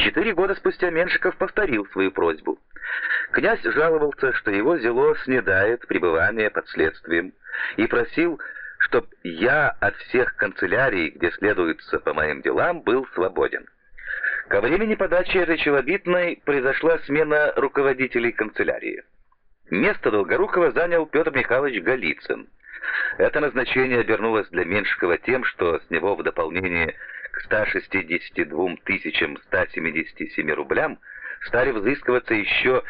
4 года спустя Меншиков повторил свою просьбу. Князь жаловался, что его зело снедает пребывание под следствием, и просил, чтоб я от всех канцелярий, где следуется по моим делам, был свободен. Ко времени подачи этой челобитной произошла смена руководителей канцелярии. Место Долгорукова занял Петр Михайлович Голицын. Это назначение обернулось для Меншикова тем, что с него в дополнение к 162 177 рублям стали взыскиваться еще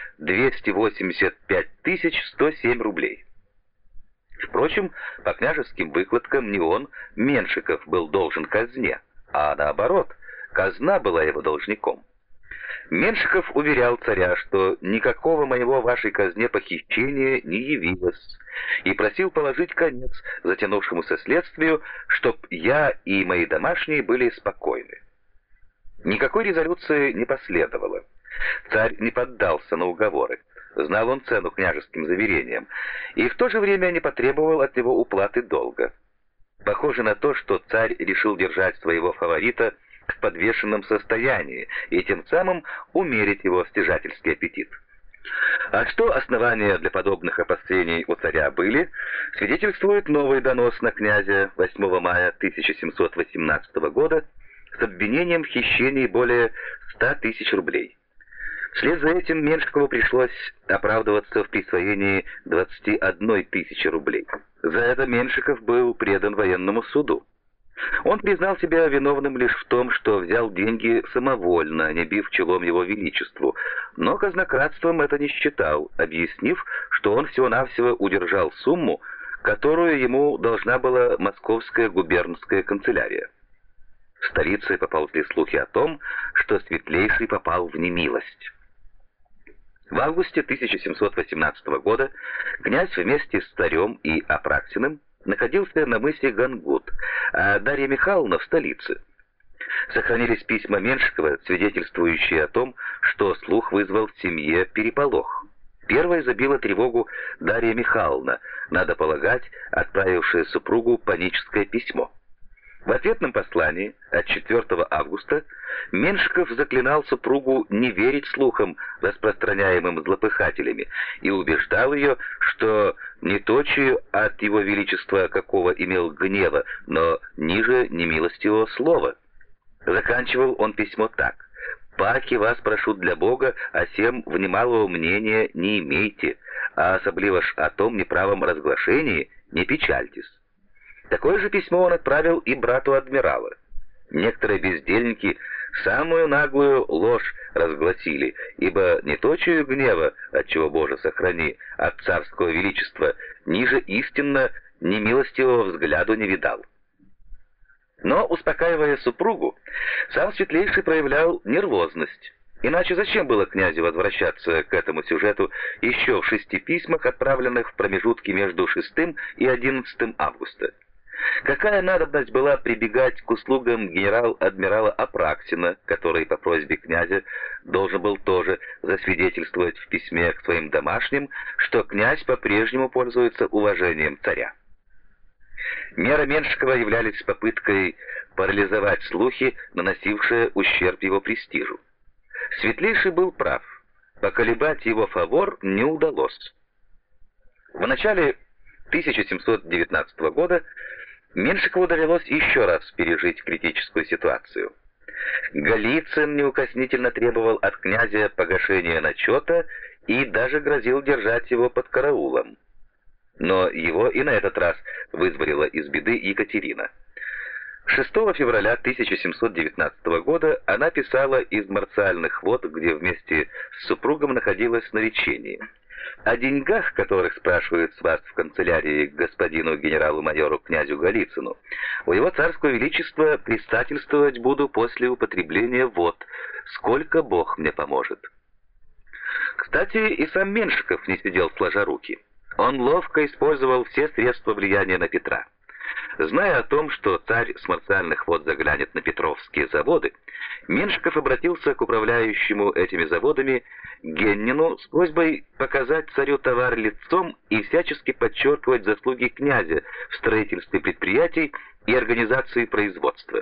285 107 рублей. Впрочем, по княжеским выкладкам не он, Меншиков, был должен казне, а наоборот, казна была его должником. Меншиков уверял царя, что никакого моего вашей казне похищения не явилось, и просил положить конец затянувшемуся следствию, чтоб я и мои домашние были спокойны. Никакой резолюции не последовало. Царь не поддался на уговоры, знал он цену княжеским заверениям, и в то же время не потребовал от него уплаты долга. Похоже на то, что царь решил держать своего фаворита в подвешенном состоянии и тем самым умерить его стяжательский аппетит. А что основания для подобных опасений у царя были, свидетельствует новый донос на князя 8 мая 1718 года с обвинением в хищении более 100 тысяч рублей. Вслед за этим Меншикову пришлось оправдываться в присвоении 21 тысячи рублей. За это Меншиков был предан военному суду. Он признал себя виновным лишь в том, что взял деньги самовольно, не бив челом его величеству, но казнократством это не считал, объяснив, что он всего-навсего удержал сумму, которую ему должна была Московская губернская канцелярия. В столице поползли слухи о том, что Светлейший попал в немилость. В августе 1718 года князь вместе с царем и Апраксиным находился на мысе Гангут, а Дарья Михайловна в столице. Сохранились письма Меншикова, свидетельствующие о том, что слух вызвал в семье переполох. Первой забила тревогу Дарья Михайловна, надо полагать, отправившая супругу паническое письмо. В ответном послании от 4 августа Меншиков заклинал супругу не верить слухам, распространяемым злопыхателями, и убеждал ее, что не точию от его величества какого имел гнева, но ниже немилостивого слова. Заканчивал он письмо так: «Паки вас прошу для Бога, а сем внималого мнения не имейте, а особливо ж о том неправом разглашении не печальтесь». Такое же письмо он отправил и брату адмирала. Некоторые бездельники самую наглую ложь разгласили, ибо не точию гнева, отчего Боже сохрани, от царского величества, ниже истинно немилостивого взгляду не видал. Но, успокаивая супругу, сам Светлейший проявлял нервозность. Иначе зачем было князю возвращаться к этому сюжету еще в 6 письмах, отправленных в промежутке между 6 и 11 августа? Какая надобность была прибегать к услугам генерал-адмирала Апраксина, который по просьбе князя должен был тоже засвидетельствовать в письме к своим домашним, что князь по-прежнему пользуется уважением царя? Меры Меншикова являлись попыткой парализовать слухи, наносившие ущерб его престижу. Светлейший был прав, поколебать его фавор не удалось. В начале 1719 года Меншикову довелось еще раз пережить критическую ситуацию. Голицын неукоснительно требовал от князя погашения начета и даже грозил держать его под караулом. Но его и на этот раз вызволила из беды Екатерина. 6 февраля 1719 года она писала из Марциальных вод, где вместе с супругом находилась на лечении. О деньгах, которых спрашивают с вас в канцелярии к господину генералу-майору князю Голицыну, у его царского величества предстательствовать буду после употребления вод, сколько Бог мне поможет. Кстати, и сам Меншиков не сидел сложа руки. Он ловко использовал все средства влияния на Петра. Зная о том, что царь с Марциальных вод заглянет на Петровские заводы, Меншиков обратился к управляющему этими заводами Геннину с просьбой показать царю товар лицом и всячески подчеркивать заслуги князя в строительстве предприятий и организации производства.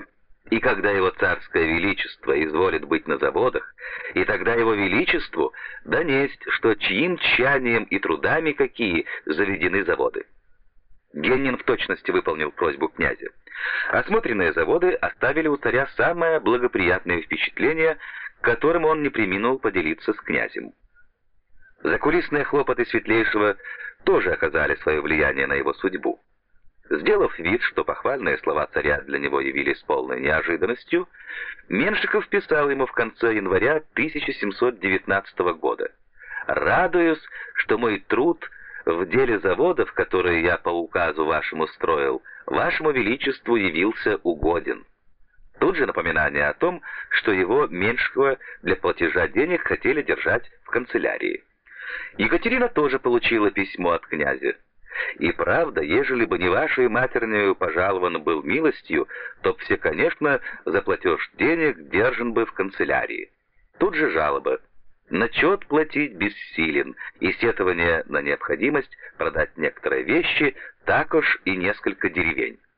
И когда его царское величество изволит быть на заводах, и тогда его величеству донесть, что чьим тщанием и трудами какие заведены заводы». Генин в точности выполнил просьбу князя. Осмотренные заводы оставили у царя самое благоприятное впечатление, которым он не преминул поделиться с князем. Закулисные хлопоты Светлейшего тоже оказали свое влияние на его судьбу. Сделав вид, что похвальные слова царя для него явились полной неожиданностью, Меншиков писал ему в конце января 1719 года: «Радуюсь, что мой труд в деле заводов, которые я по указу вашему строил, вашему величеству явился угоден». Тут же напоминание о том, что его, Меншикова, для платежа денег хотели держать в канцелярии. Екатерина тоже получила письмо от князя. «И правда, ежели бы не вашей матернею пожалован был милостью, то все, конечно, за платеж денег держан бы в канцелярии». Тут же жалоба: «Начет платить бессилен, и сетование на необходимость продать некоторые вещи, так уж и несколько деревень».